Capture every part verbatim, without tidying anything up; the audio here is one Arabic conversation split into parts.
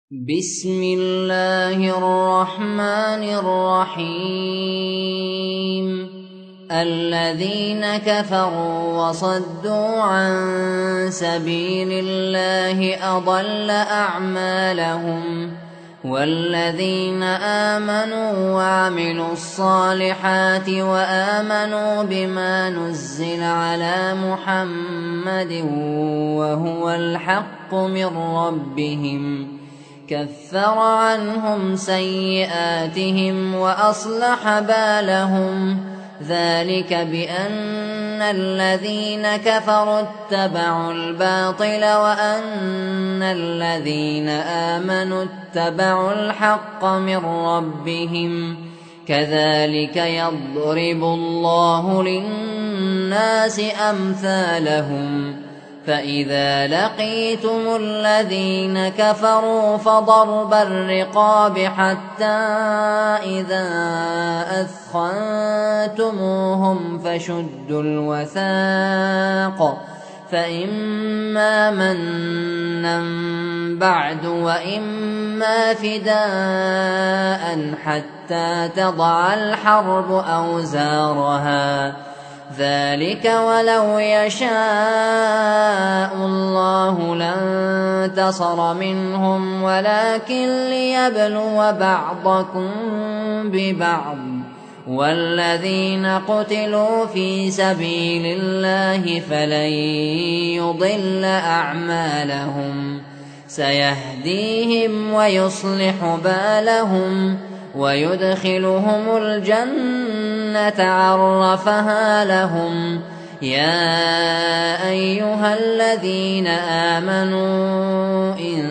بسم الله الرحمن الرحيم الذين كفروا وصدوا عن سبيل الله أضل أعمالهم والذين آمنوا وعملوا الصالحات وآمنوا بما نزل على محمد وهو الحق من ربهم كفر عنهم سيئاتهم وأصلح بالهم ذلك بأن الذين كفروا اتبعوا الباطل وأن الذين آمنوا اتبعوا الحق من ربهم كذلك يضرب الله للناس أمثالهم فإذا لقيتم الذين كفروا فضرب الرقاب حتى إذا أثخنتموهم فشدوا الوثاق فإما منا بعد وإما فداء حتى تضع الحرب أوزارها ذلك ولو يشاء الله لانتصر منهم ولكن ليبلو بعضكم ببعض والذين قتلوا في سبيل الله فلن يضل أعمالهم سيهديهم ويصلح بالهم ويدخلهم الجنة عرفها لهم يا أيها الذين آمنوا إن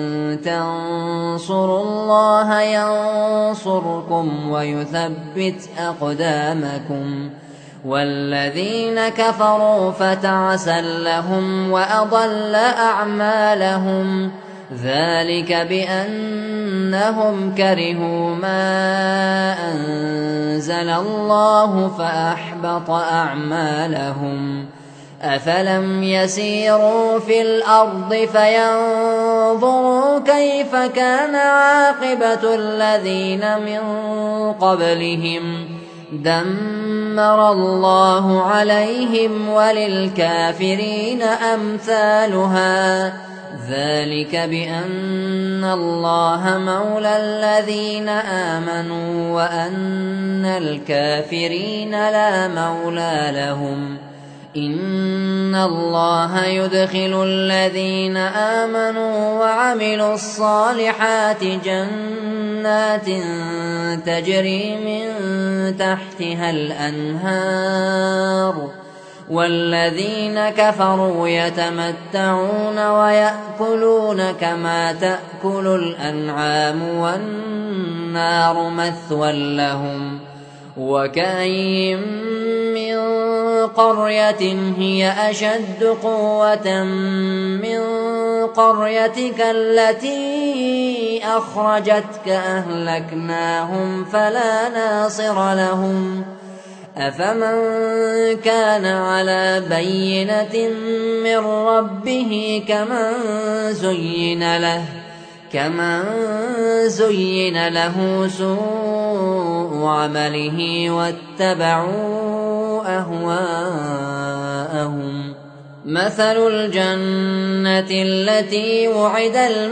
تنصروا الله ينصركم ويثبت أقدامكم والذين كفروا فتعسا لهم وأضل أعمالهم ذلك بأنهم كرهوا ما أنزل الله فأحبط أعمالهم أفلم يسيروا في الأرض فينظروا كيف كان عاقبة الذين من قبلهم دمر الله عليهم وللكافرين أمثالها ذلك بأن الله مولى الذين آمنوا وأن الكافرين لا مولى لهم إن الله يدخل الذين آمنوا وعملوا الصالحات جنات تجري من تحتها الأنهار والذين كفروا يتمتعون ويأكلون كما تأكل الأنعام والنار مثوى لهم وكأين من قرية هي أشد قوة من قريتك التي أخرجتك أهلكناهم فلا ناصر لهم أفمن كان على بينة من ربه كمن زين له كمن زين له سوء عمله واتبعوا أهواءهم مثل الجنة التي وعد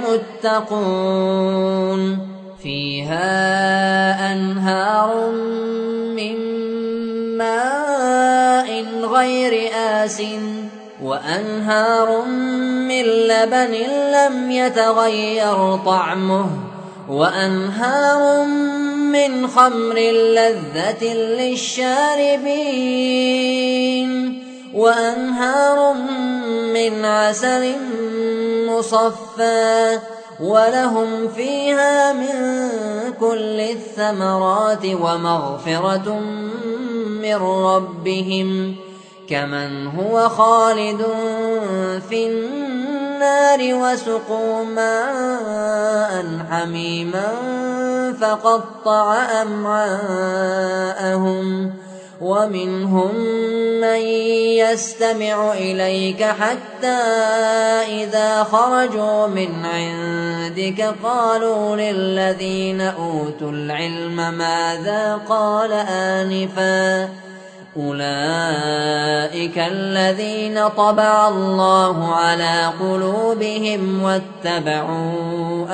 المتقون فيها أنهار من ماء غير آسٍ وأنهار من لبن لم يتغير طعمه وأنهار من خمر لذة للشاربين وأنهار من عسل مصفى ولهم فيها من كل الثمرات ومغفرة من ربهم كمن هو خالد في النار وسقوا ماء حميما فقطع أمعاءهم ومنهم من يستمع إليك حتى إذا خرجوا من عندك قالوا للذين أوتوا العلم ماذا قال آنفا أولئك الذين طبع الله على قلوبهم واتبعوا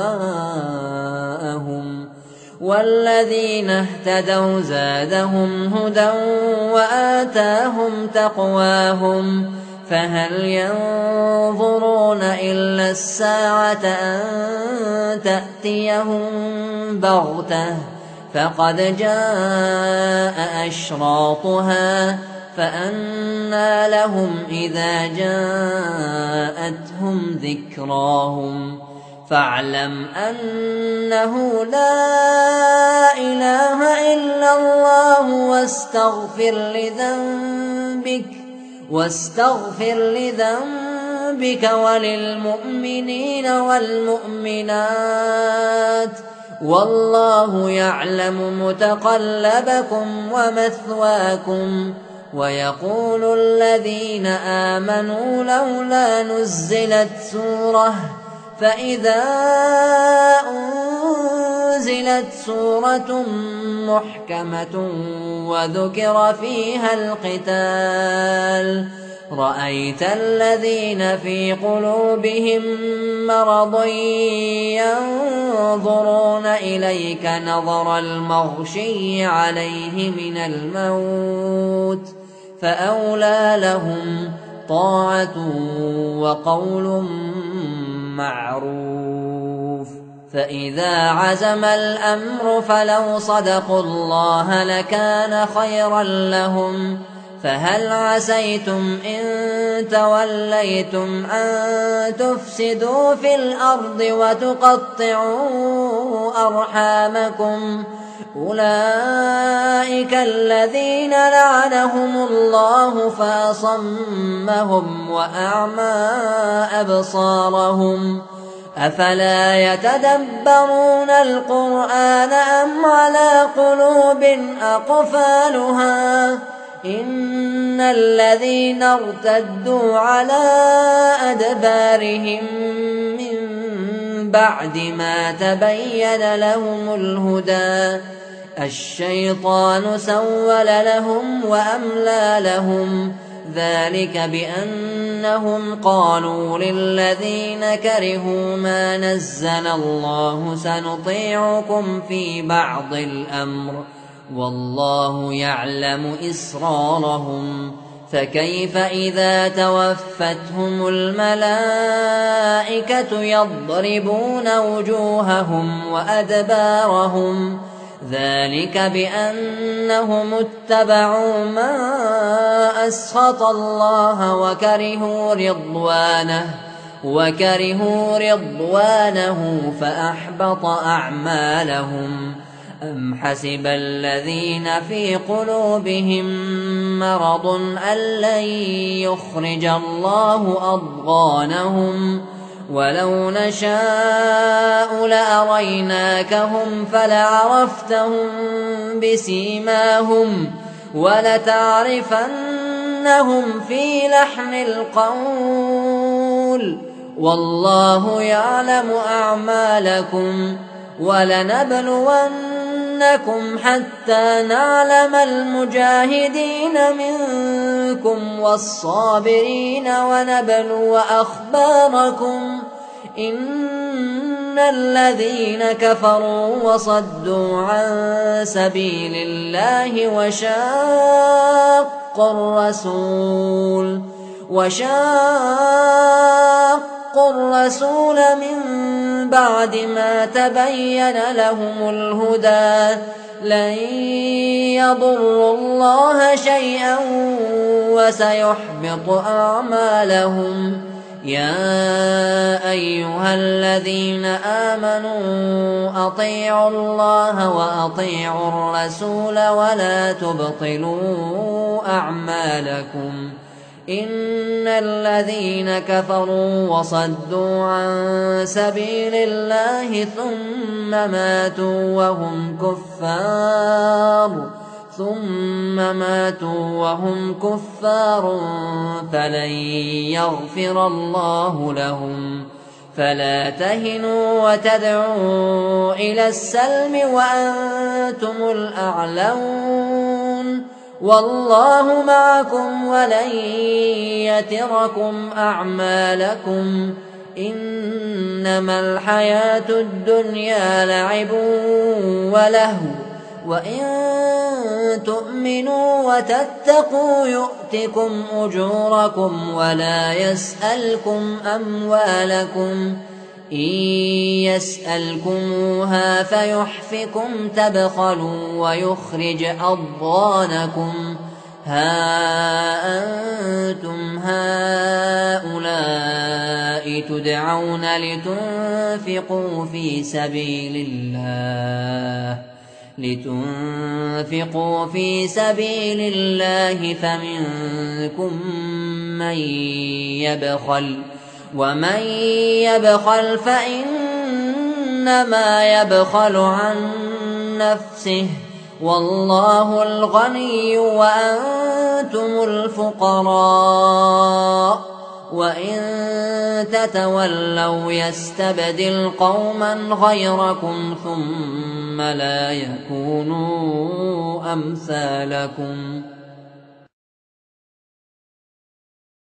أهواءهم والذين اهتدوا زادهم هدى وآتاهم تقواهم فهل ينظرون إلا الساعة أن تأتيهم بغتة فقد جاء أشراطها فأنى لهم إذا جاءتهم ذكراهم فاعلم أنه لا إله إلا الله واستغفر لذنبك واستغفر لذنبك وللمؤمنين والمؤمنات والله يعلم متقلبكم ومثواكم ويقول الذين آمنوا لولا نزلت سورة فإذا أنزلت سورة محكمة وذكر فيها القتال رأيت الذين في قلوبهم مرض ينظرون إليك نظر المغشي عليه من الموت فأولى لهم طاعة وقول معروف فإذا عزم الأمر فلو صدقوا الله لكان خيرا لهم فهل عسيتم إن توليتم أن تفسدوا في الأرض وتقطعوا أرحامكم أولئك الذين لعنهم الله فأصمهم وأعمى أبصارهم أفلا يتدبرون القرآن أم على قلوب أقفالها إن الذين ارتدوا على أدبارهم من بعد ما تبين لهم الهدى الشيطان سول لهم وأملى لهم ذلك بأنهم قالوا للذين كرهوا ما نزل الله سنطيعكم في بعض الأمر والله يعلم إسرارهم فكيف إذا توفتهم الملائكة يضربون وجوههم وأدبارهم ذلك بأنهم اتبعوا ما أسخط الله وكرهوا رضوانه وكرهوا رضوانه فأحبط أعمالهم أم حسب الذين في قلوبهم مرض أن لن يخرج الله أضغانهم ولو نشاء لأريناكهم فلعرفتهم بسيماهم ولتعرفنهم في لحن القول والله يعلم أعمالكم ولنبلونكم حتى نعلم المجاهدين منكم والصابرين ونبلو أخباركم إن الذين كفروا وصدوا عن سبيل الله وشاقوا الرسول وشاقوا الرسول من بعد ما تبين لهم الهدى لن يضروا الله شيئا وسيحبط أعمالهم يا أيها الذين آمنوا أطيعوا الله وأطيعوا الرسول ولا تبطلوا أعمالكم إن الذين كفروا وصدوا عن سبيل الله ثم ماتوا وهم كفار ثم ماتوا وهم كفار فلن يغفر الله لهم. فلا تهنوا وتدعوا إلى السلم وأنتم الأعلون والله معكم ولن يتركم أعمالكم. إنما الحياة الدنيا لعب ولهو وإن تؤمنوا وتتقوا يؤتكم أجوركم ولا يسألكم أموالكم. إن يسألكموها فيحفكم تبخلوا ويخرج أضغانكم. ها أنتم هؤلاء تدعون لتنفقوا في سبيل الله لتنفقوا في سبيل الله فمنكم من يبخل ومن يبخل فإنما يبخل عن نفسه والله الغني وأنتم الفقراء وإن تتولوا يستبدل قوما غيركم ثم لا يكونوا أمثالكم.